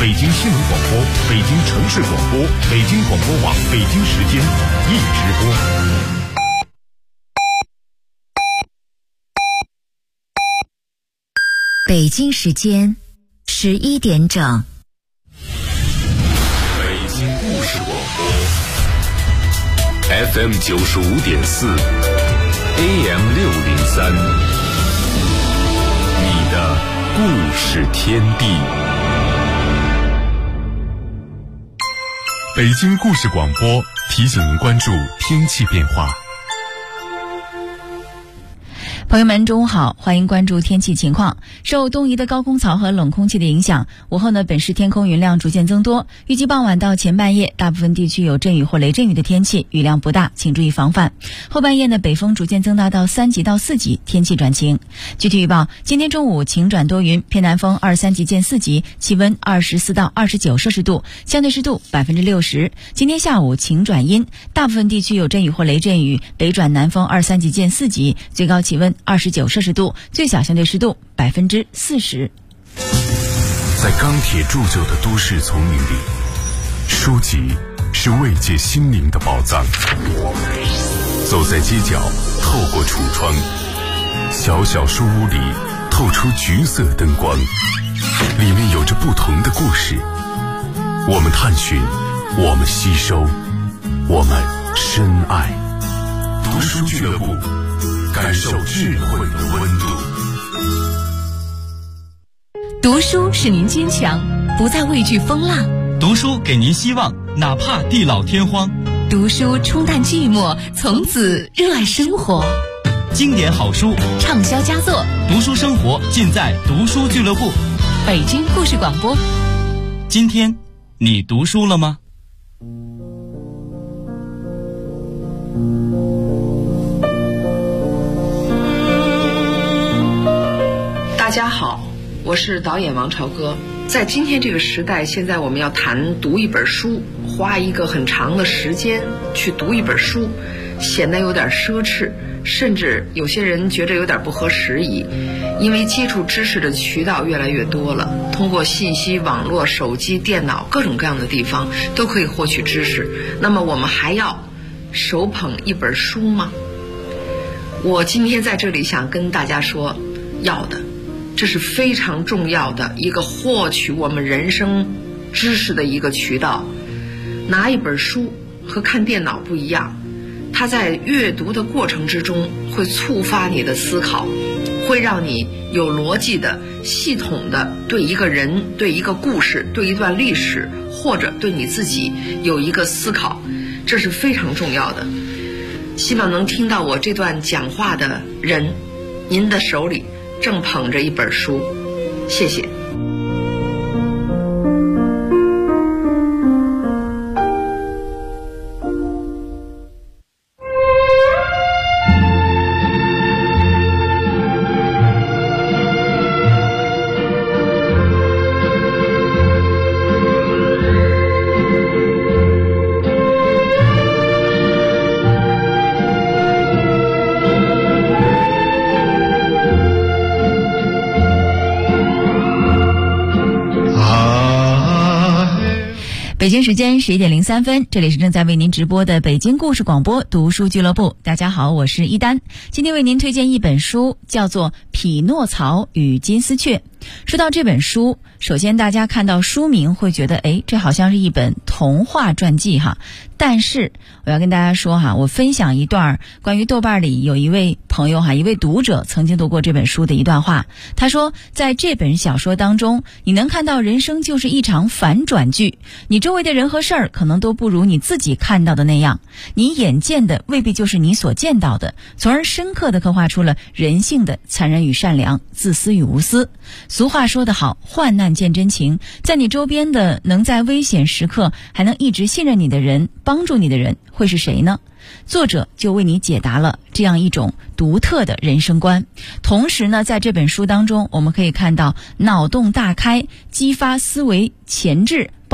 北京新闻广播、北京城市广播、北京广播网北京时间一直播。 北京时间11点整。 北京故事广播 FM 95.4 AM 603，你的故事天地。北京故事广播提醒您关注天气变化。 朋友们中午好，欢迎关注天气情况。受东移的高空槽和冷空气的影响，午后呢本市天空云量逐渐增多，预计傍晚到前半夜大部分地区有阵雨或雷阵雨的天气，雨量不大，请注意防范。后半夜呢北风逐渐增大到3级到4级，天气转晴。具体预报，今天中午晴转多云，偏南风2、3级见4级，气温24到29摄氏度，相对湿度60%。今天下午晴转阴，大部分地区有阵雨或雷阵雨，北转南风2、3级见4级，最高气温29摄氏度，最小相对湿度40%。 在钢铁铸就的都市丛林里，书籍是慰藉心灵的宝藏。走在街角，透过橱窗，小小书屋里透出橘色灯光，里面有着不同的故事。我们探寻，我们吸收，我们深爱。读书俱乐部，感受智慧的温度。 读书使您坚强，不再畏惧风浪； 读书给您希望，哪怕地老天荒； 读书冲淡寂寞，从此热爱生活。 经典好书， 畅销佳作， 读书生活尽在读书俱乐部。 北京故事广播。 今天你读书了吗？ 大家好，我是导演王朝歌。在今天这个时代，现在我们要谈读一本书，花一个很长的时间去读一本书，显得有点奢侈，甚至有些人觉得有点不合时宜。因为接触知识的渠道越来越多了，通过信息网络、手机、电脑各种各样的地方都可以获取知识。那么我们还要手捧一本书吗？我今天在这里想跟大家说，要的。这是非常重要的一个获取我们人生知识的一个渠道。拿一本书和看电脑不一样，它在阅读的过程之中会触发你的思考，会让你有逻辑的、系统的对一个人、对一个故事、对一段历史，或者对你自己有一个思考，这是非常重要的。希望能听到我这段讲话的人，您的手里正捧着一本书，谢谢。 北京时间11点03分，这里是正在为您直播的北京故事广播读书俱乐部。大家好，我是一丹。今天为您推荐一本书，叫做《匹诺曹与金丝雀》。说到这本书，首先大家看到书名会觉得，这好像是一本童话传记哈。但是我要跟大家说哈，我分享一段关于豆瓣里有一位朋友哈，一位读者曾经读过这本书的一段话。他说，在这本小说当中，你能看到人生就是一场反转剧，你周围的人和事儿可能都不如你自己看到的那样，你眼见的未必就是你所见到的，从而深刻地刻画出了人性的残忍与善良，自私与无私。俗话说得好，患难见真情，在你周边的能在危险时刻还能一直信任你的人，帮助你的人会是谁呢？作者就为你解答了这样一种独特的人生观。同时呢，在这本书当中，我们可以看到脑洞大开、激发思维前置、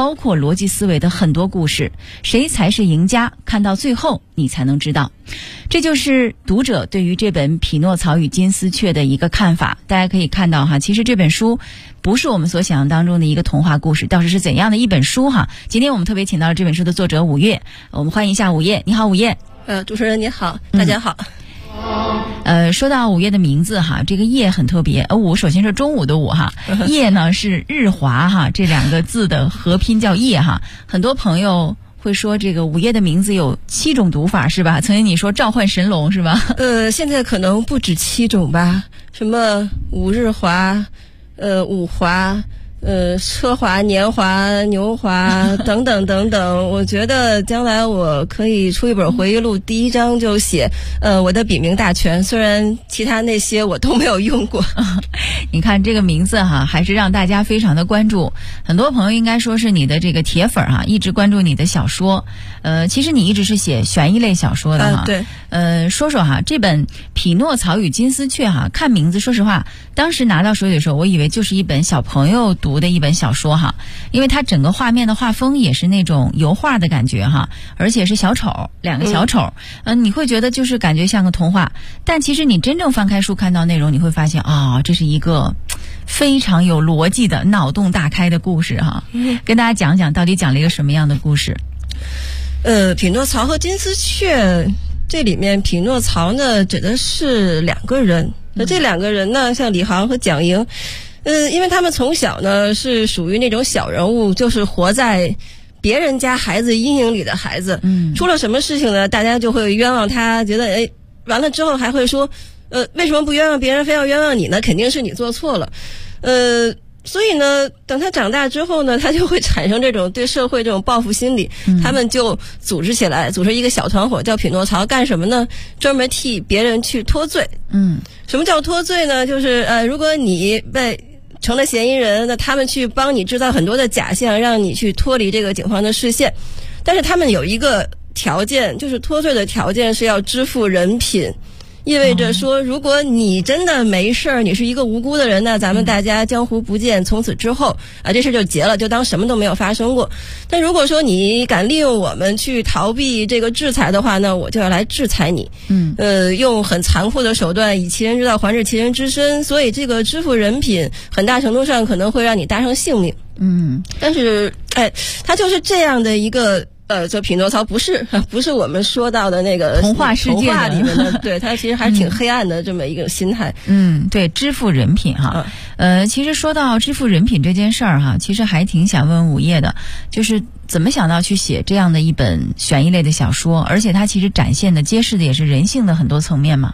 包括逻辑思维的很多故事。谁才是赢家？看到最后你才能知道。这就是读者对于这本《匹诺曹与金丝雀》的一个看法。大家可以看到哈，其实这本书不是我们所想象当中的一个童话故事，倒是怎样的一本书哈。今天我们特别请到了这本书的作者5月，我们欢迎一下5月。你好，5月。 主持人你好，大家好。 说到5月的名字哈，这个夜很特别。午首先是中午的午哈，夜呢是日华哈，这2个字的合拼叫夜哈。很多朋友会说这个5月的名字有7种读法是吧？曾经你说召唤神龙是吧？ 现在可能不止7种吧，什么五日华，五华。车华、年华、牛华等等等等，我觉得将来我可以出一本回忆录，第1章就写我的笔名大全，虽然其他那些我都没有用过。 你看这个名字哈，还是让大家非常的关注。很多朋友应该说是你的这个铁粉哈，一直关注你的小说。其实你一直是写悬疑类小说的哈。 对。 说说哈，这本《匹诺曹与金丝雀》哈，看名字说实话，当时拿到手里的时候，我以为就是一本小朋友读的一本小说哈，因为它整个画面的画风也是那种油画的感觉哈，而且是小丑，2个小丑，你会觉得就是感觉像个童话，但其实你真正翻开书看到内容，你会发现这是一个非常有逻辑的脑洞大开的故事哈。跟大家讲讲到底讲了一个什么样的故事。 匹诺曹和金丝雀，这里面匹诺曹呢指的是2个人，那这2个人呢，像李航和蒋莹，因为他们从小呢是属于那种小人物，就是活在别人家孩子阴影里的孩子，出了什么事情呢，大家就会冤枉他，觉得完了之后还会说，为什么不冤枉别人，非要冤枉你呢？肯定是你做错了，所以呢，等他长大之后呢，他就会产生这种对社会这种报复心理，他们就组织起来，组织一个小团伙叫匹诺曹，干什么呢？专门替别人去脱罪。什么叫脱罪呢？就是如果你被成了嫌疑人，那他们去帮你制造很多的假象，让你去脱离这个警方的视线。但是他们有一个条件，就是脱罪的条件是要支付人品。意味着说，如果你真的没事儿，你是一个无辜的人呢，咱们大家江湖不见，从此之后这事就结了，就当什么都没有发生过。但如果说你敢利用我们去逃避这个制裁的话呢，我就要来制裁你。用很残酷的手段，以其人之道还治其人之身，所以这个支付人品很大程度上可能会让你搭上性命。但是它就是这样的一个这匹诺曹不是我们说到的那个童话世界童话里面的，对，它其实还是挺黑暗的这么一个心态。 对，支付人品哈。其实说到支付人品这件事儿哈，其实还挺想问5月的，就是怎么想到去写这样的一本悬疑类的小说，而且它其实展现的揭示的也是人性的很多层面嘛。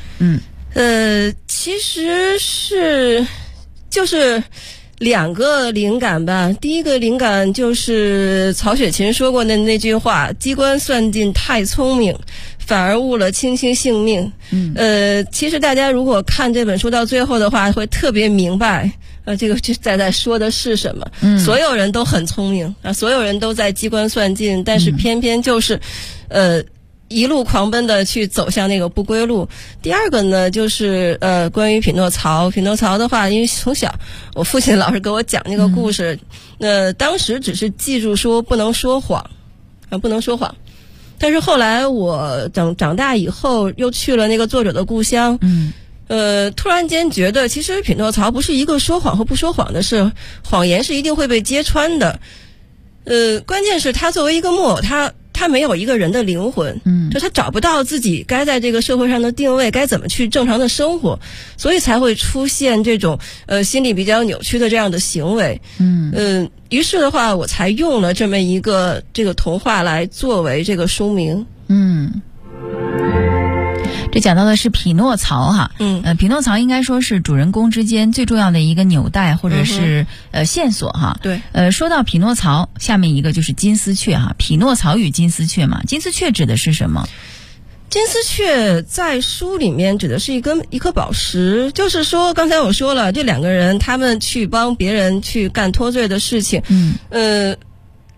其实就是2个灵感吧。第一个灵感就是曹雪芹说过的那句话，机关算尽太聪明，反而误了卿卿性命。其实大家如果看这本书到最后的话，会特别明白这个在说的是什么。所有人都很聪明所有人都在机关算尽，但是偏偏就是一路狂奔的去走向那个不归路。第二个呢，就是关于匹诺曹的话，因为从小我父亲老是给我讲那个故事，当时只是记住说不能说谎，但是后来我长大以后又去了那个作者的故乡，突然间觉得其实匹诺曹不是一个说谎和不说谎的事，谎言是一定会被揭穿的。关键是他作为一个木偶，他没有一个人的灵魂，就他找不到自己该在这个社会上的定位，该怎么去正常的生活，所以才会出现这种心理比较扭曲的这样的行为。于是的话，我才用了这么一个这个童话来作为这个书名。 这讲到的是匹诺曹哈，匹诺曹应该说是主人公之间最重要的一个纽带或者是线索哈。 对， 说到匹诺曹，下面一个就是金丝雀哈，匹诺曹与金丝雀嘛，金丝雀指的是什么？ 金丝雀在书里面指的是一颗宝石，就是说刚才我说了，这2个人他们去帮别人去干脱罪的事情，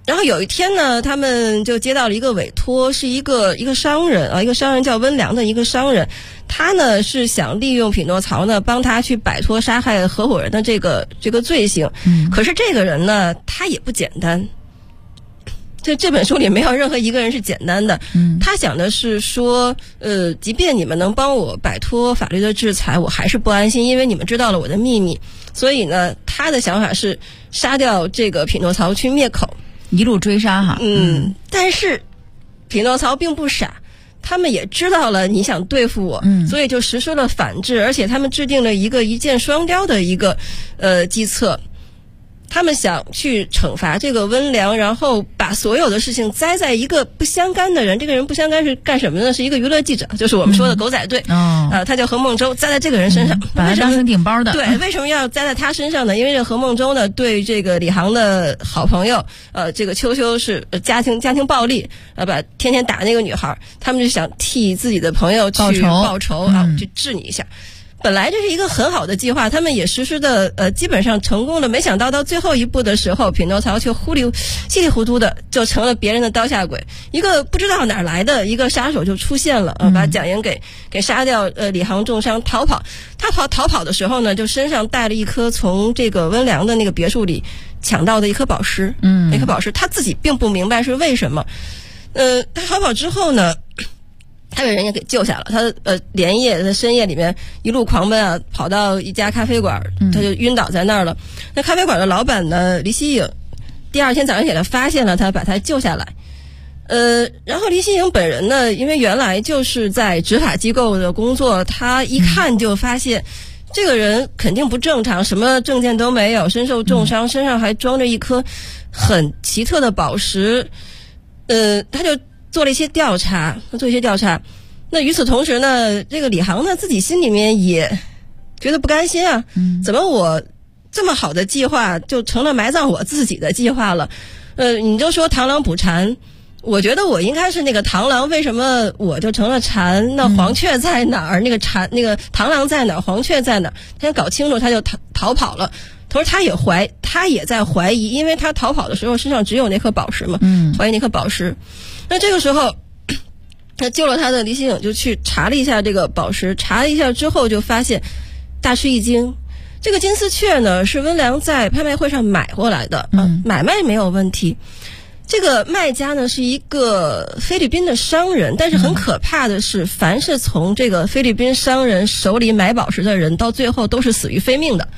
然后有一天呢，他们就接到了一个委托，是一个商人啊，一个商人叫温良的一个商人，他呢是想利用匹诺曹呢帮他去摆脱杀害合伙人的这个罪行。可是这个人呢，他也不简单。这本书里没有任何一个人是简单的。他想的是说，即便你们能帮我摆脱法律的制裁，我还是不安心，因为你们知道了我的秘密。所以呢，他的想法是杀掉这个匹诺曹去灭口， 一路追杀哈。 但是匹诺曹并不傻，他们也知道了你想对付我，所以就实施了反制，而且他们制定了一箭双雕的一个计策。他们想去惩罚这个温良，然后把所有的事情栽在一个不相干的人。这个人不相干是干什么呢？是一个娱乐记者，就是我们说的狗仔队。他叫何孟舟，栽在这个人身上， 把他当成顶包的。 对，为什么要栽在他身上呢？因为这何孟舟呢，对这个李航的好朋友，这个秋秋是家庭暴力，天天打那个女孩，他们就想替自己的朋友去报仇啊，去治你一下。本来这是一个很好的计划，他们也实施的基本上成功了。没想到到最后一步的时候，匹诺曹却稀里糊涂的就成了别人的刀下鬼。一个不知道哪儿来的一个杀手就出现了，把蒋莹给杀掉，李航重伤逃跑。他逃跑的时候呢，就身上带了一颗从这个温良的那个别墅里抢到的一颗宝石。那颗宝石他自己并不明白是为什么。他逃跑之后呢，他被人家给救下了。他连夜在深夜里面一路狂奔啊，跑到一家咖啡馆，他就晕倒在那儿了。那咖啡馆的老板呢，黎希颖，第二天早上起来发现了他，把他救下来。然后黎希颖本人呢，因为原来就是在执法机构的工作，他一看就发现这个人肯定不正常，什么证件都没有，身受重伤，身上还装着一颗很奇特的宝石。他就做了一些调查。那与此同时呢，这个李航呢自己心里面也觉得不甘心啊，怎么我这么好的计划就成了埋葬我自己的计划了？你就说螳螂捕蝉，我觉得我应该是那个螳螂，为什么我就成了蝉？那黄雀在哪儿？那个螳螂在哪儿？黄雀在哪儿？他想搞清楚，他就逃跑了。同时他也在怀疑，因为他逃跑的时候身上只有那颗宝石嘛，怀疑那颗宝石。那这个时候他救了他的黎希颖就去查了一下这个宝石，查了一下之后就发现大吃一惊。这个金丝雀呢是温良在拍卖会上买过来的，买卖没有问题。这个卖家呢是一个菲律宾的商人，但是很可怕的是，凡是从这个菲律宾商人手里买宝石的人，到最后都是死于非命的。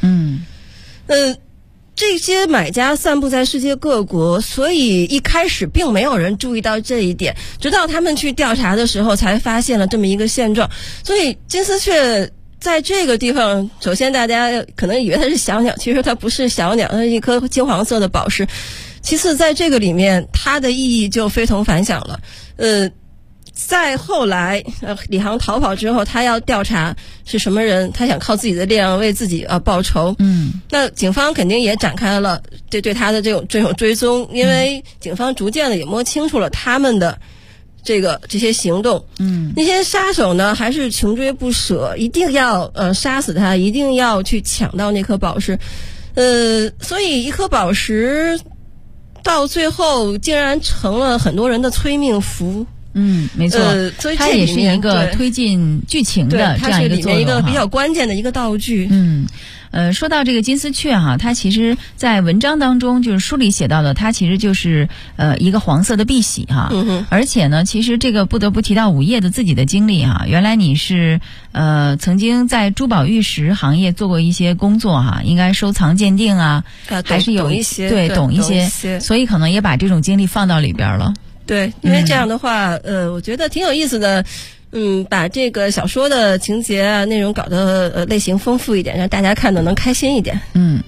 这些买家散布在世界各国，所以一开始并没有人注意到这一点，直到他们去调查的时候才发现了这么一个现状。所以金丝雀在这个地方，首先大家可能以为它是小鸟，其实它不是小鸟，它是一颗金黄色的宝石。其次在这个里面它的意义就非同凡响了。再后来李航逃跑之后，他要调查是什么人，他想靠自己的力量为自己报仇。那警方肯定也展开了对他的这种追踪，因为警方逐渐的也摸清楚了他们的这些行动。那些杀手呢还是穷追不舍，一定要杀死他，一定要去抢到那颗宝石。所以一颗宝石到最后竟然成了很多人的催命符。 没错， 所以它也是一个推进剧情的这样一个作用， 它是里面一个比较关键的一个道具。 说到这个金丝雀哈，它其实在文章当中就是书里写到的，它其实就是一个黄色的碧玺哈。而且呢，其实这个不得不提到午夜的自己的经历哈。原来你是曾经在珠宝玉石行业做过一些工作哈，应该收藏鉴定啊，还是有一些懂一些，所以可能也把这种经历放到里边了。 对，因为这样的话，我觉得挺有意思的。把这个小说的情节啊、内容搞得类型丰富一点，让大家看得能开心一点。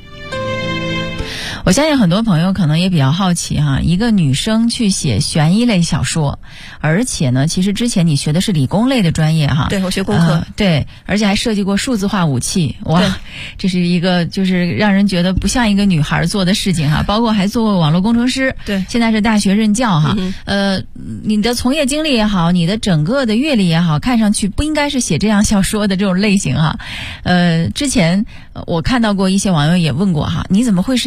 我相信很多朋友可能也比较好奇哈，一个女生去写悬疑类小说，而且呢，其实之前你学的是理工类的专业哈。 对，我学工科。 对，而且还设计过数字化武器，哇，这是一个就是让人觉得不像一个女孩做的事情哈。包括还做过网络工程师，对，现在是大学任教哈。你的从业经历也好，你的整个的阅历也好，看上去不应该是写这样小说的这种类型哈。之前我看到过一些网友也问过哈，你怎么会是一个女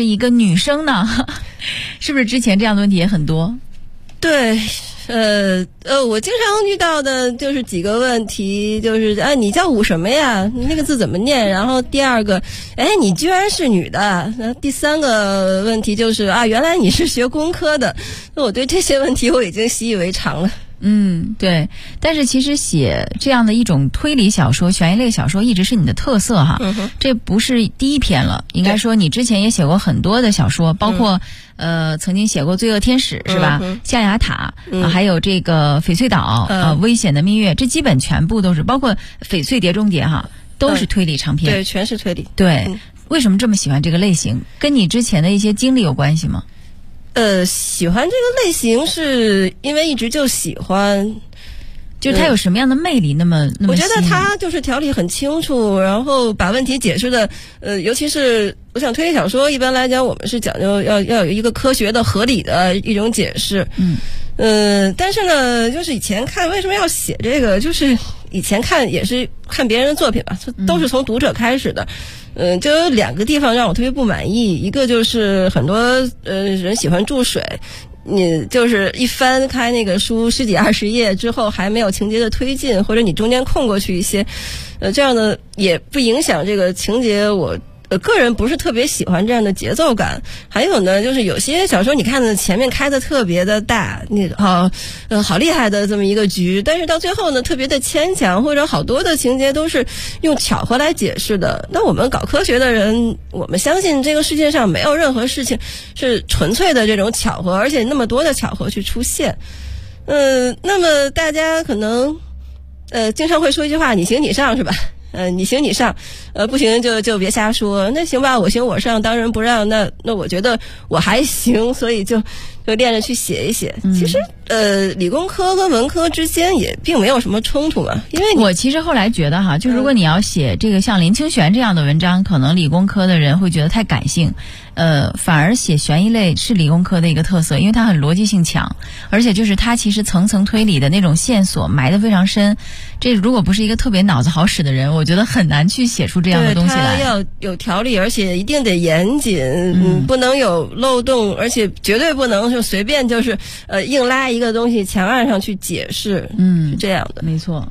女生呢？是不是之前这样的问题也很多？ 对。我经常遇到的就是几个问题，就是你叫武什么呀？你那个字怎么念？然后第二个，你居然是女的。然后第三个问题就是原来你是学工科的。那我对这些问题我已经习以为常了。 对，但是其实写这样的一种推理小说、悬疑类小说一直是你的特色哈。这不是第一篇了，应该说你之前也写过很多的小说，包括曾经写过《罪恶天使》是吧？象牙塔还有这个翡翠岛危险的蜜月，这基本全部都是，包括翡翠碟中谍哈，都是推理长篇。 对，全是推理。 对，为什么这么喜欢这个类型？跟你之前的一些经历有关系吗？ 喜欢这个类型是因为一直就喜欢， 就是它有什么样的魅力？那么我觉得它就是条理很清楚，然后把问题解释的，尤其是我想推理小说，一般来讲我们是讲究要有一个科学的、合理的一种解释。但是呢，就是以前看为什么要写这个，就是以前看也是看别人的作品吧，都是从读者开始的。就有两个地方让我特别不满意，一个就是很多人喜欢注水，你就是一翻开那个书10几20页之后还没有情节的推进，或者你中间空过去一些，这样的也不影响这个情节。我个人不是特别喜欢这样的节奏感。还有呢，就是有些小说你看的前面开的特别的大，你好厉害的这么一个局，但是到最后呢特别的牵强，或者好多的情节都是用巧合来解释的。那我们搞科学的人，我们相信这个世界上没有任何事情是纯粹的这种巧合，而且那么多的巧合去出现。那么大家可能经常会说一句话，你行你上是吧？你行你上，不行就别瞎说。那行吧，我行我上，当仁不让。那我觉得我还行，所以就练着去写一写。其实理工科跟文科之间也并没有什么冲突嘛，因为我其实后来觉得哈，就如果你要写这个像林清玄这样的文章，可能理工科的人会觉得太感性。反而写悬疑类是理工科的一个特色，因为它很逻辑性强，而且就是它其实层层推理的那种线索埋得非常深。这如果不是一个特别脑子好使的人，我觉得很难去写出这样的东西来。 对，它要有条理，而且一定得严谨，不能有漏洞，而且绝对不能就随便就是硬拉一个东西墙岸上去解释。是这样的， 没错。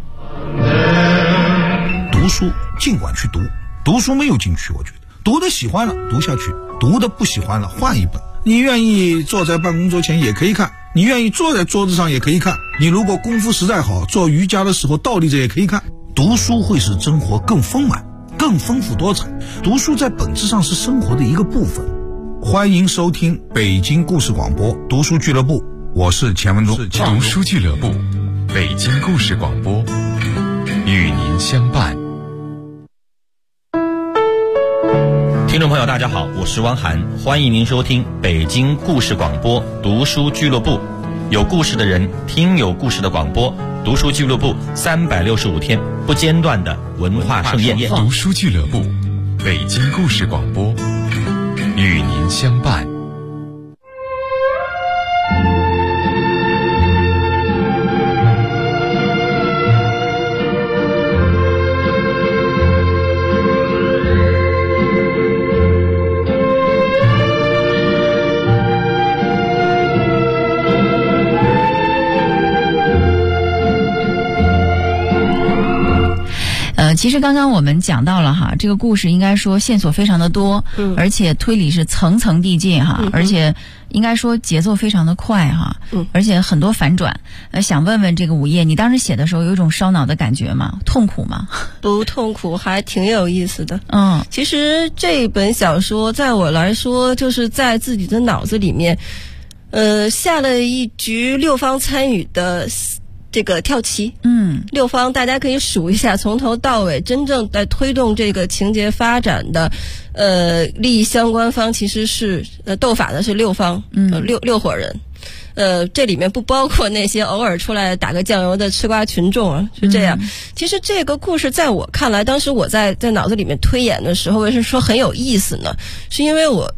读书尽管去读，读书没有禁区，我觉得。读的喜欢了读下去，读的不喜欢了换一本。你愿意坐在办公桌前也可以看，你愿意坐在桌子上也可以看，你如果功夫实在好，做瑜伽的时候倒立着也可以看。读书会使生活更丰满，更丰富多彩。读书在本质上是生活的一个部分。欢迎收听北京故事广播读书俱乐部，我是钱文忠。 读书俱乐部，北京故事广播，与您相伴。 听众朋友大家好，我是汪涵，欢迎您收听北京故事广播读书俱乐部，有故事的人听有故事的广播，读书俱乐部365天不间断的文化盛宴。 读书俱乐部，北京故事广播，与您相伴。 其实刚刚我们讲到了哈，这个故事应该说线索非常的多，而且推理是层层递进哈，而且应该说节奏非常的快哈，而且很多反转。想问问这个午夜，你当时写的时候有一种烧脑的感觉吗？痛苦吗？ 不痛苦，还挺有意思的。其实这本小说在我来说，就是在自己的脑子里面，下了一局6方参与的这个跳棋。6方大家可以数一下，从头到尾真正在推动这个情节发展的利益相关方其实是斗法的是6方，六伙人。这里面不包括那些偶尔出来打个酱油的吃瓜群众啊，是这样。其实这个故事在我看来，当时我在脑子里面推演的时候，为什么说很有意思呢？是因为我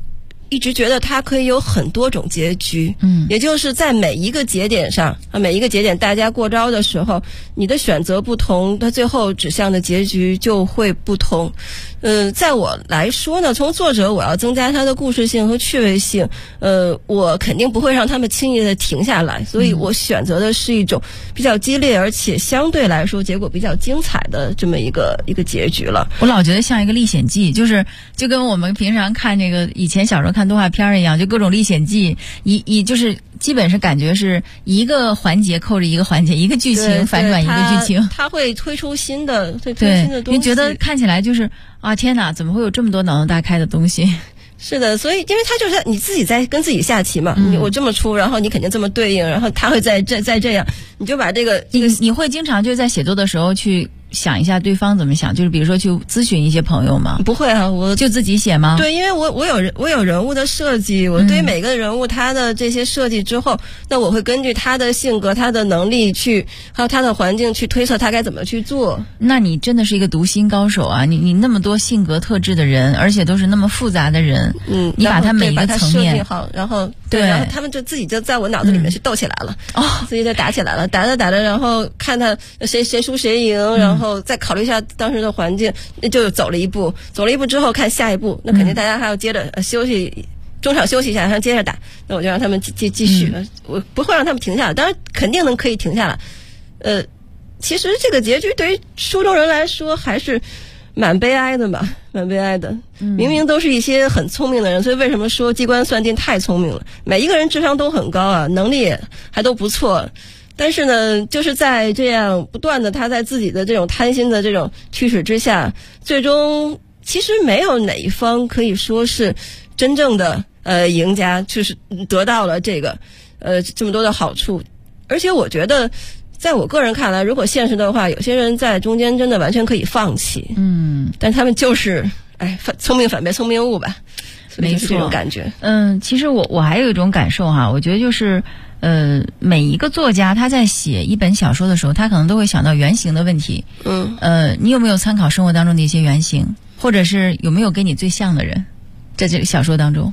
一直觉得它可以有很多种结局，也就是在每一个节点上，每一个节点大家过招的时候，你的选择不同，它最后指向的结局就会不同。在我来说呢，从作者我要增加它的故事性和趣味性，我肯定不会让他们轻易的停下来，所以我选择的是一种比较激烈而且相对来说结果比较精彩的这么一个结局了。 我老觉得像一个历险记，就跟我们平常看这个以前小时候看动画片一样，就各种历险记，就是基本是感觉是一个环节扣着一个环节，一个剧情反转一个剧情， 它会推出新的东西。 你觉得看起来就是啊，天哪，怎么会有这么多脑洞大开的东西？ 是的，所以因为它就是你自己在跟自己下棋嘛，我这么出，然后你肯定这么对应，然后他会再这样，你就把这个你会经常就在写作的时候去想一下对方怎么想，就是比如说去咨询一些朋友吗？ 不会啊，我就自己写吗？ 对，因为我有人物的设计，我对每个人物他的这些设计之后，那我会根据他的性格、他的能力还有他的环境去推测他该怎么去做。 那你真的是一个读心高手啊！你那么多性格特质的人，而且都是那么复杂的人，你把他每一个层面设计好，然后然后他们就自己就在我脑子里面去斗起来了，自己就打起来了，打着，然后看他谁输谁赢，然后再考虑一下当时的环境，就走了一步之后看下一步，那肯定大家还要接着休息，中场休息一下，然后接着打，那我就让他们继续，我不会让他们停下来，当然肯定可以停下来。其实这个结局对于书中人来说还是蛮悲哀的吧，蛮悲哀的。明明都是一些很聪明的人，所以为什么说机关算尽太聪明了？每一个人智商都很高啊，能力也还都不错。但是呢，就是在这样不断的他在自己的这种贪心的这种驱使之下，最终其实没有哪一方可以说是真正的赢家，就是得到了这个这么多的好处。而且我觉得在我个人看来，如果现实的话，有些人在中间真的完全可以放弃，但他们就是聪明反被聪明误吧，没错，这种感觉。 其实我还有一种感受哈，我觉得就是每一个作家他在写一本小说的时候，他可能都会想到原型的问题。你有没有参考生活当中的一些原型，或者是有没有跟你最像的人，在这个小说当中？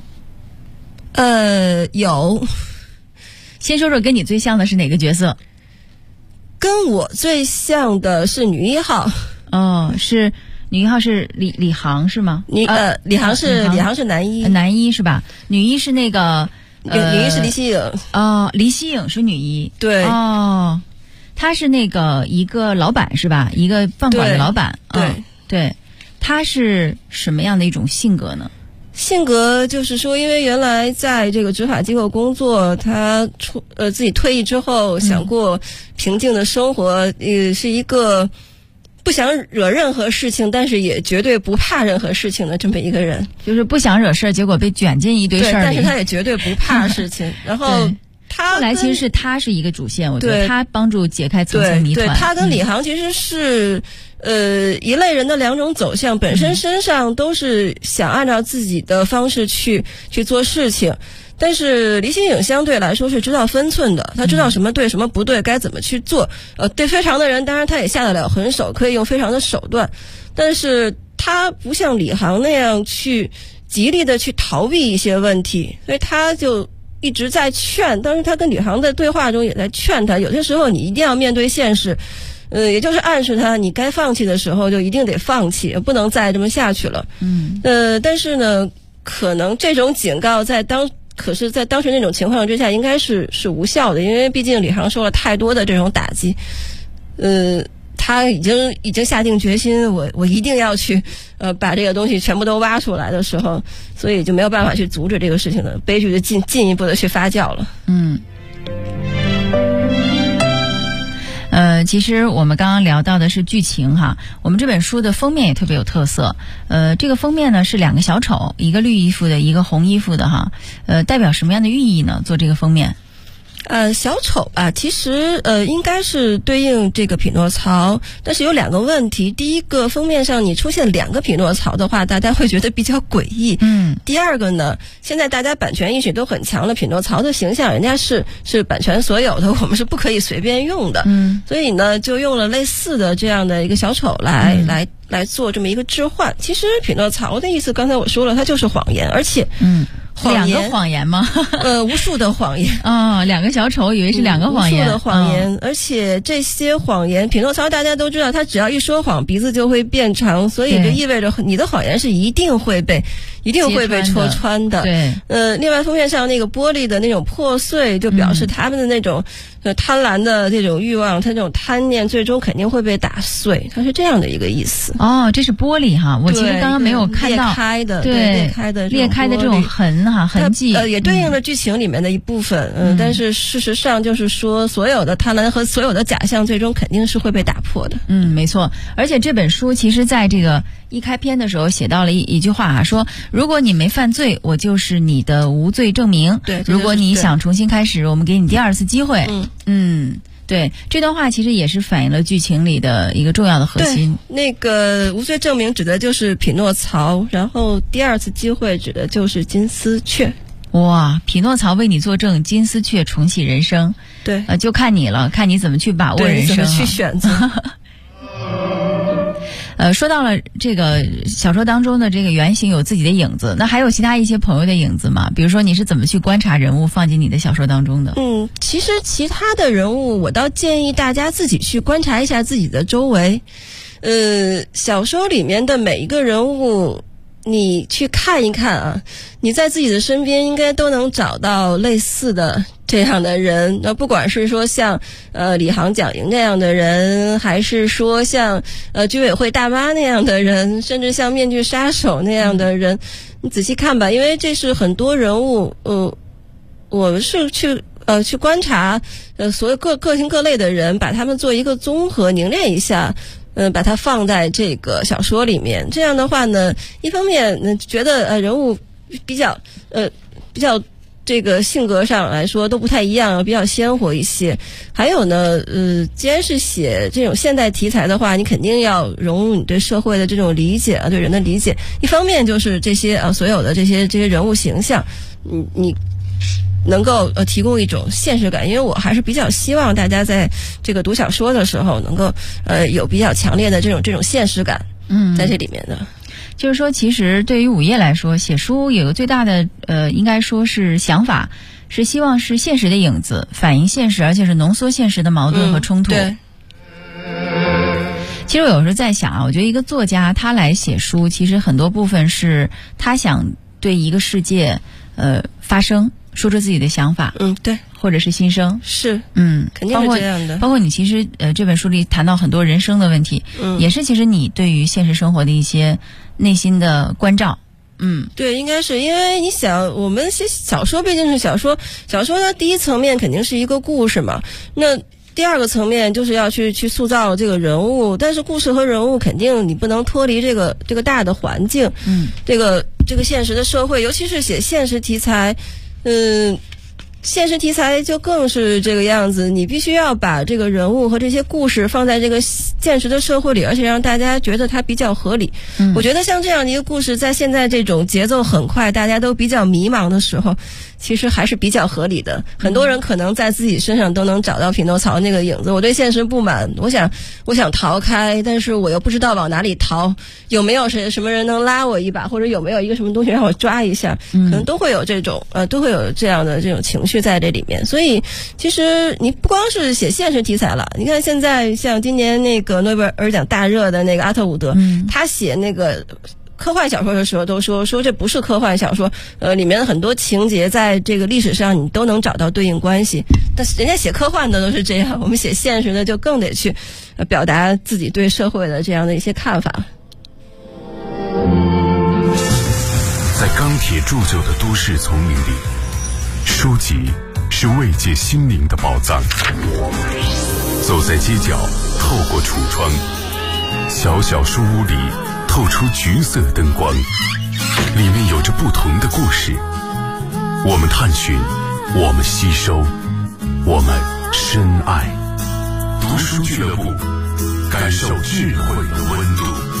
有。 先说说跟你最像的是哪个角色？ 跟我最像的是女一号。 是女一号是李航是吗？ 李航是男一， 男一是吧？女一是那个女一是黎希颖。 黎希颖是女一。 对。 她是那个一个老板是吧？一个饭馆的老板。对。她是什么样的一种性格呢？ 性格就是说，因为原来在这个执法机构工作，他自己退役之后想过平静的生活，是一个不想惹任何事情，但是也绝对不怕任何事情的这么一个人。 就是不想惹事，结果被卷进一堆事儿里。 但是他也绝对不怕事情。然后后来其实他是一个主线，我觉得他帮助解开层层谜团。 对，他跟李航其实是一类人的两种走向，本身身上都是想按照自己的方式去做事情，但是黎希颖相对来说是知道分寸的，他知道什么对什么不对，该怎么去做。对非常的人，当然他也下得了狠手，可以用非常的手段，但是他不像李航那样去极力的去逃避一些问题，所以他就一直在劝。当时他跟李航的对话中也在劝他，有些时候你一定要面对现实。也就是暗示他，你该放弃的时候就一定得放弃，不能再这么下去了。但是呢，可能这种警告在当时那种情况之下，应该是无效的，因为毕竟李航受了太多的这种打击。他已经下定决心，我一定要去把这个东西全部都挖出来的时候，所以就没有办法去阻止这个事情的悲剧就进一步的去发酵了。 其实我们刚刚聊到的是剧情哈，我们这本书的封面也特别有特色。这个封面呢是两个小丑，一个绿衣服的，一个红衣服的哈。代表什么样的寓意呢？做这个封面？ 小丑吧，其实应该是对应这个匹诺曹，但是有两个问题。第一个，封面上你出现两个匹诺曹的话，大家会觉得比较诡异。第二个呢，现在大家版权意识都很强了，匹诺曹的形象人家是版权所有的，我们是不可以随便用的。所以呢，就用了类似的这样的一个小丑来做这么一个置换。其实匹诺曹的意思，刚才我说了，它就是谎言，而且两个谎言吗？ 无数的谎言两个小丑以为是两个谎言， 无数的谎言，而且这些谎言，匹诺曹大家都知道，他只要一说谎，鼻子就会变长，所以就意味着你的谎言是一定会被戳穿的。 对， 另外封面上那个玻璃的那种破碎，就表示他们的那种贪婪的这种欲望，他这种贪念最终肯定会被打碎，它是这样的一个意思。 这是玻璃哈，我其实刚刚没有看到裂开的这种痕迹， 也对应了剧情里面的一部分。但是事实上就是说，所有的贪婪和所有的假象，最终肯定是会被打破的。 没错。而且这本书其实在这个一开篇的时候写到了一句话说，如果你没犯罪，我就是你的无罪证明。 对， 如果你想重新开始，我们给你第二次机会。对，这段话其实也是反映了剧情里的一个重要的核心。 那个无罪证明指的就是匹诺曹，然后第二次机会指的就是金丝雀。 哇，匹诺曹为你作证，金丝雀重启人生。 对， 就看你了，看你怎么去把握人生， 怎么去选择。 说到了这个小说当中的这个原型有自己的影子，那还有其他一些朋友的影子吗？比如说你是怎么去观察人物放进你的小说当中的？ 其实其他的人物我倒建议大家自己去观察一下自己的周围。小说里面的每一个人物你去看一看啊，你在自己的身边应该都能找到类似的这样的人。那不管是说像李航、蒋莹这样的人，还是说像居委会大妈那样的人，甚至像面具杀手那样的人，你仔细看吧，因为这是很多人物我们是去观察所有各型各类的人，把他们做一个综合凝练一下，把它放在这个小说里面。这样的话呢，一方面觉得人物比较这个性格上来说都不太一样，比较鲜活一些。还有呢，既然是写这种现代题材的话，你肯定要融入你对社会的这种理解对人的理解。一方面就是这些所有的这些人物形象，你能够提供一种现实感，因为我还是比较希望大家在这个读小说的时候能够有比较强烈的这种现实感在这里面的。 就是说其实对于午夜来说，写书有个最大的应该说是想法，是希望是现实的影子，反映现实，而且是浓缩现实的矛盾和冲突。 对。 其实我有时候在想我觉得一个作家他来写书，其实很多部分是他想对一个世界发声，说出自己的想法， 对， 或者是心声， 是，肯定是这样的。 包括你其实这本书里谈到很多人生的问题，也是其实你对于现实生活的一些内心的关照。 对，应该是因为你想，我们写小说毕竟是小说的第一层面肯定是一个故事嘛，那第二个层面就是要去塑造这个人物，但是故事和人物肯定你不能脱离这个大的环境，这个现实的社会，尤其是写现实题材，现实题材就更是这个样子，你必须要把这个人物和这些故事放在这个现实的社会里，而且让大家觉得它比较合理。我觉得像这样的一个故事，在现在这种节奏很快，大家都比较迷茫的时候，其实还是比较合理的。很多人可能在自己身上都能找到匹诺曹那个影子。我对现实不满，我想逃开，但是我又不知道往哪里逃，有没有什么人能拉我一把，或者有没有一个什么东西让我抓一下，可能都会有这种都会有这样的这种情绪在这里面。所以其实你不光是写现实题材了，你看现在像今年那个诺贝尔奖大热的那个阿特伍德，他写那个科幻小说的时候都说这不是科幻小说，里面的很多情节在这个历史上你都能找到对应关系。但是人家写科幻的都是这样，我们写现实的就更得去表达自己对社会的这样的一些看法。 在钢铁铸就的都市丛林里，书籍是慰藉心灵的宝藏。走在街角，透过橱窗，小小书屋里透出橘色灯光，里面有着不同的故事。我们探寻，我们吸收，我们深爱。读书俱乐部，感受智慧的温度。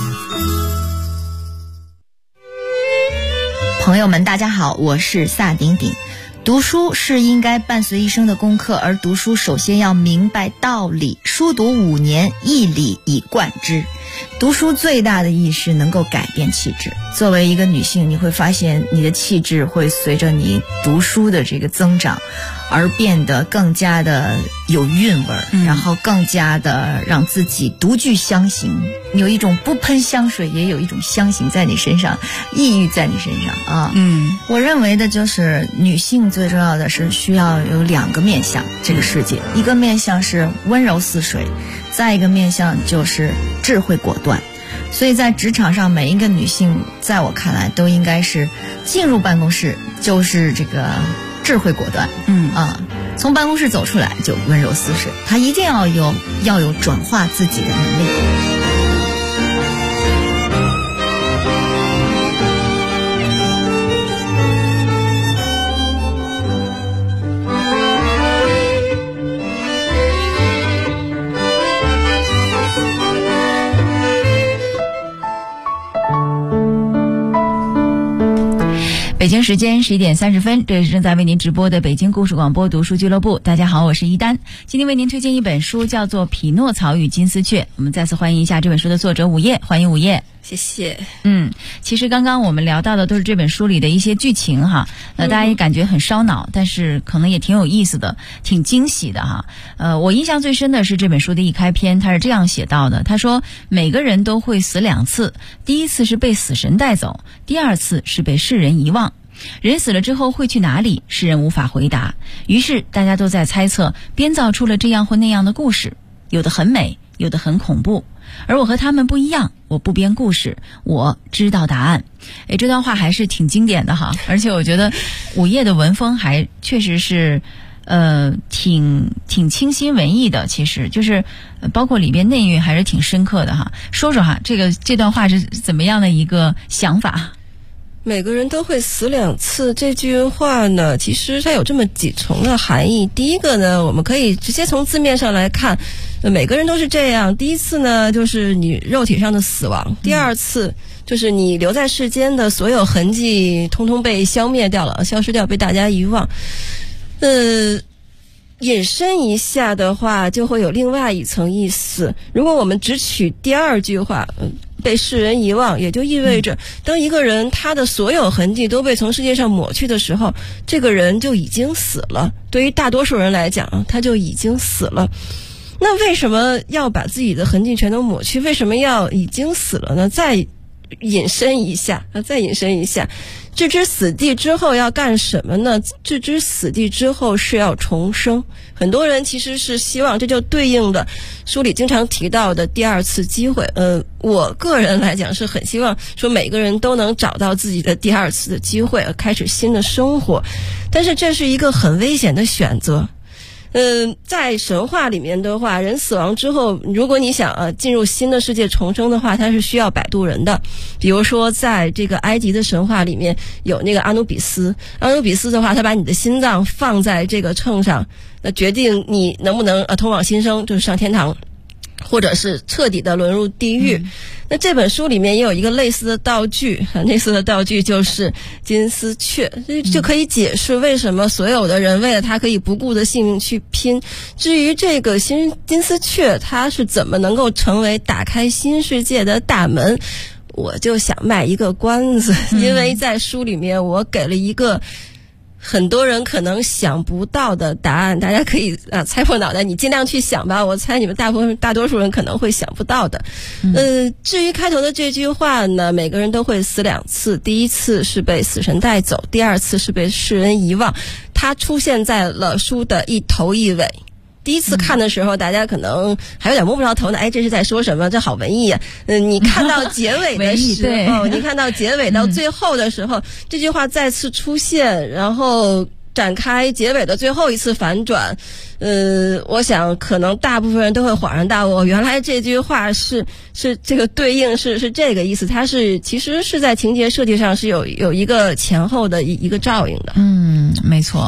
朋友们大家好，我是萨顶顶。读书是应该伴随一生的功课，而读书首先要明白道理，书读5年，一理以贯之。读书最大的意义是能够改变气质。 作为一个女性，你会发现你的气质会随着你读书的这个增长而变得更加的有韵味，然后更加的让自己独具香型，有一种不喷香水也有一种香型在你身上，抑郁在你身上啊。我认为的就是女性最重要的是需要有2个面向这个世界，一个面向是温柔似水，再一个面向就是智慧果断。所以在职场上，每一个女性在我看来都应该是进入办公室就是这个智慧果断，从办公室走出来就温柔似水，她一定要有转化自己的能力。 北京时间11点30分，这里是正在为您直播的北京故事广播读书俱乐部。大家好，我是一丹，今天为您推荐一本书，叫做《匹诺曹与金丝雀》。我们再次欢迎一下这本书的作者午夜，欢迎午夜。 谢谢。 其实刚刚我们聊到的都是这本书里的一些剧情哈，大家也感觉很烧脑，但是可能也挺有意思的，挺惊喜的哈。我印象最深的是这本书的一开篇，他是这样写到的，他说每个人都会死2次，第一次是被死神带走，第2次是被世人遗忘。人死了之后会去哪里？世人无法回答，于是大家都在猜测，编造出了这样或那样的故事，有的很美，有的很恐怖。而我和他们不一样，我不编故事，我知道答案。这段话还是挺经典的哈，而且我觉得午夜的文风还确实是挺清新文艺的，其实就是包括里边内蕴还是挺深刻的哈。说说哈，这段话是怎么样的一个想法？ 每个人都会死2次这句话呢，其实它有这么几重的含义。第一个呢，我们可以直接从字面上来看，每个人都是这样。第一次呢，就是你肉体上的死亡；第2次就是你留在世间的所有痕迹通通被消灭掉了，消失掉，被大家遗忘。引申一下的话，就会有另外一层意思。如果我们只取第2句话，被世人遗忘，也就意味着当一个人他的所有痕迹都被从世界上抹去的时候，这个人就已经死了。对于大多数人来讲，他就已经死了。那为什么要把自己的痕迹全都抹去？为什么要已经死了呢？再引申一下，置之死地之后要干什么呢？置之死地之后是要重生。很多人其实是希望，这就对应的书里经常提到的第2次机会。我个人来讲是很希望说每个人都能找到自己的第2次的机会，开始新的生活。但是这是一个很危险的选择。在神话里面的话，人死亡之后，如果你想进入新的世界重生的话，它是需要摆渡人的。比如说在这个埃及的神话里面有那个阿努比斯的话，他把你的心脏放在这个秤上，那决定你能不能通往新生，就是上天堂，或者是彻底的沦入地狱。那这本书里面也有一个类似的道具，就是金丝雀，就可以解释为什么所有的人为了它可以不顾的性命去拼。至于这个金丝雀它是怎么能够成为打开新世界的大门，我就想卖一个关子，因为在书里面我给了一个很多人可能想不到的答案，大家可以猜破脑袋，你尽量去想吧。我猜你们大多数人可能会想不到的。至于开头的这句话呢，每个人都会死2次，第1次是被死神带走，第2次是被世人遗忘。它出现在了书的一头一尾。第一次看的时候，大家可能还有点摸不着头脑，这是在说什么？这好文艺啊！你看到结尾的时候，你看到结尾到最后的时候，这句话再次出现，然后展开结尾的最后一次反转。我想可能大部分人都会恍然大悟，原来这句话是这个对应是这个意思，它其实是在情节设计上是有一个前后的一个照应的。 没错。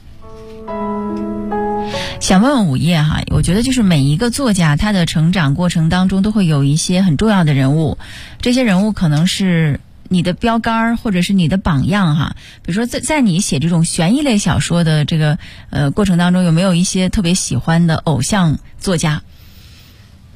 想问问午夜哈，我觉得就是每一个作家他的成长过程当中都会有一些很重要的人物，这些人物可能是你的标杆或者是你的榜样哈。比如说在你写这种悬疑类小说的这个过程当中，有没有一些特别喜欢的偶像作家？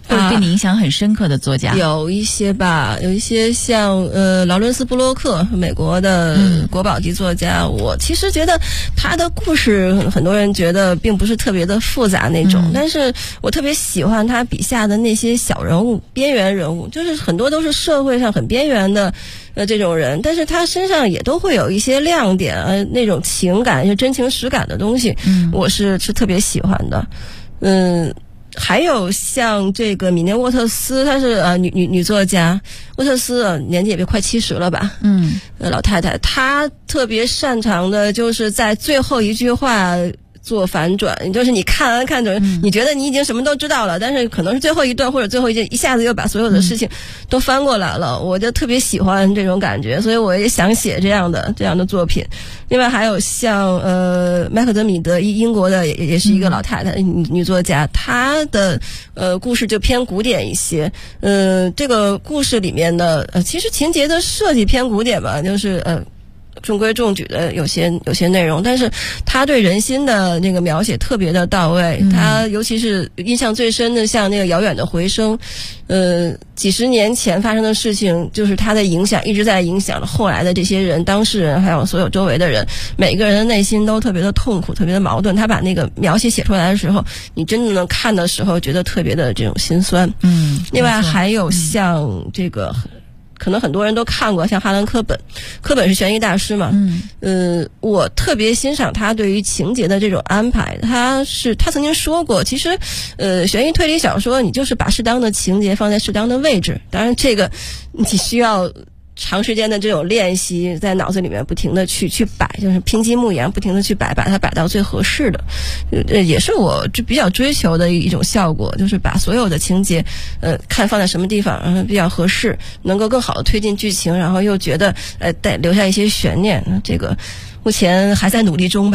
或者对你影响很深刻的作家？ 有一些吧，有一些像劳伦斯·布洛克，美国的国宝级作家。我其实觉得他的故事，很多人觉得并不是特别的复杂那种，但是我特别喜欢他笔下的那些小人物、边缘人物，就是很多都是社会上很边缘的这种人，但是他身上也都会有一些亮点，那种情感、一些真情实感的东西，我是特别喜欢的。还有像这个米涅沃特斯，她是女作家，沃特斯年纪也快70了吧，老太太，她特别擅长的就是在最后一句话做反转，就是你看完看着，你觉得你已经什么都知道了，但是可能是最后一段或者最后一句，一下子又把所有的事情都翻过来了。我就特别喜欢这种感觉，所以我也想写这样的作品。另外还有像麦克德米德，英国的也是一个老太太，女作家，她的故事就偏古典一些。这个故事里面的其实情节的设计偏古典吧，就是中规中矩的有些内容，但是他对人心的那个描写特别的到位。他尤其是印象最深的，像那个遥远的回声，几十年前发生的事情，就是他的影响一直在影响了后来的这些人、当事人，还有所有周围的人，每个人的内心都特别的痛苦，特别的矛盾。他把那个描写写出来的时候，你真的能看的时候，觉得特别的这种心酸。另外还有像这个。可能很多人都看过，像哈兰·科本是悬疑大师嘛，我特别欣赏他对于情节的这种安排。他曾经说过，其实悬疑推理小说你就是把适当的情节放在适当的位置，当然这个你需要长时间的这种练习，在脑子里面不停的去摆，就是拼积木一样不停的去摆，把它摆到最合适的，也是我比较追求的一种效果，就是把所有的情节看放在什么地方，然后比较合适，能够更好的推进剧情，然后又觉得带留下一些悬念。这个目前还在努力中吧。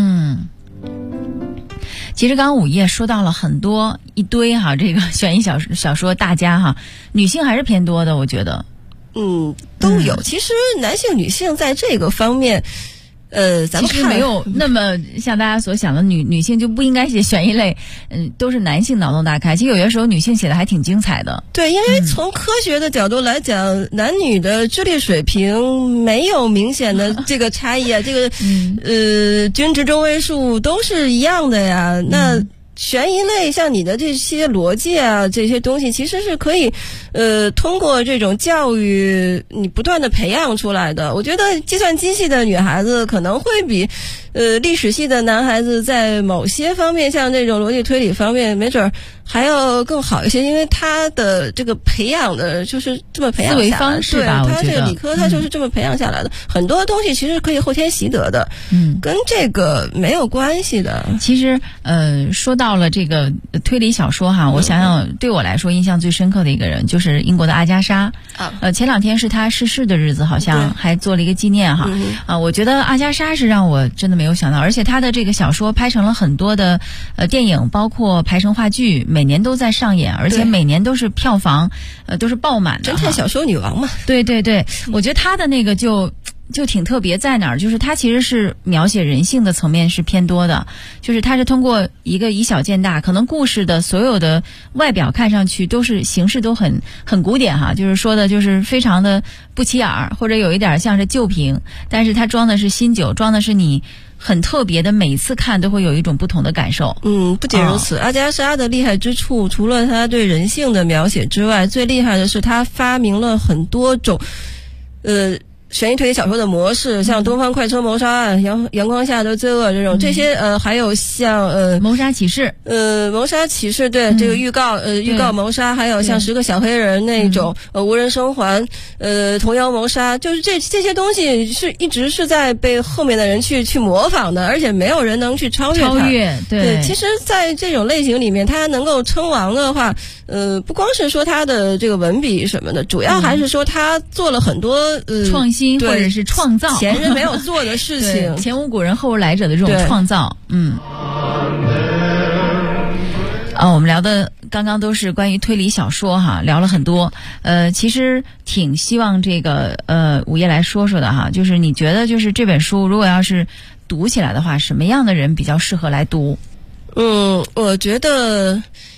其实刚刚午夜说到了很多一堆这个悬疑小说大家女性还是偏多的，我觉得。 都有。其实男性、女性在这个方面，咱们其实没有那么像大家所想的，女性就不应该写悬疑类，都是男性脑洞大开。其实有些时候女性写的还挺精彩的。 对，因为从科学的角度来讲，男女的智力水平没有明显的这个差异啊，这个均值中位数都是一样的呀。那悬疑类像你的这些逻辑啊，这些东西其实是可以通过这种教育你不断的培养出来的。我觉得计算机系的女孩子可能会比历史系的男孩子在某些方面，像这种逻辑推理方面没准还要更好一些，因为他的这个培养的就是这么培养下来的，思维方式吧， 对，他这个理科他就是这么培养下来的，很多东西其实可以后天习得的，跟这个没有关系的。 其实说到了这个推理小说我想想对我来说印象最深刻的一个人就是英国的阿加莎。前2天是他逝世的日子，好像还做了一个纪念我觉得阿加莎是让我真的没有想到，而且他的这个小说拍成了很多的电影，包括拍成话剧，每年都在上演，而且每年都是票房都是爆满的。 侦探小说女王嘛。 对对对，我觉得他的那个就挺特别在哪儿，就是他其实是描写人性的层面是偏多的，就是他是通过一个以小见大，可能故事的所有的外表看上去都是形式都很古典就是说的就是非常的不起眼，或者有一点像是旧瓶，但是他装的是新酒，装的是你很特别的，每一次看都会有一种不同的感受。 不仅如此，阿加莎的厉害之处，除了他对人性的描写之外，最厉害的是他发明了很多种悬疑推理小说的模式，像东方快车谋杀案、阳光下的罪恶这种，这些还有像谋杀启示， 谋杀启示，对，这个预告谋杀，还有像10个小黑人那种无人生还，童谣谋杀，就是这些东西是一直是在被后面的人去模仿的，而且没有人能去超越它。对，其实在这种类型里面，它能够称王的话，不光是说它的这个文笔什么的，主要还是说它做了很多创新或者是创造前人没有做的事情， 前无古人后无来者的这种创造。我们聊的刚刚都是关于推理小说聊了很多。其实挺希望这个午夜来说说的就是你觉得就是这本书如果要是读起来的话，什么样的人比较适合来读？ 我觉得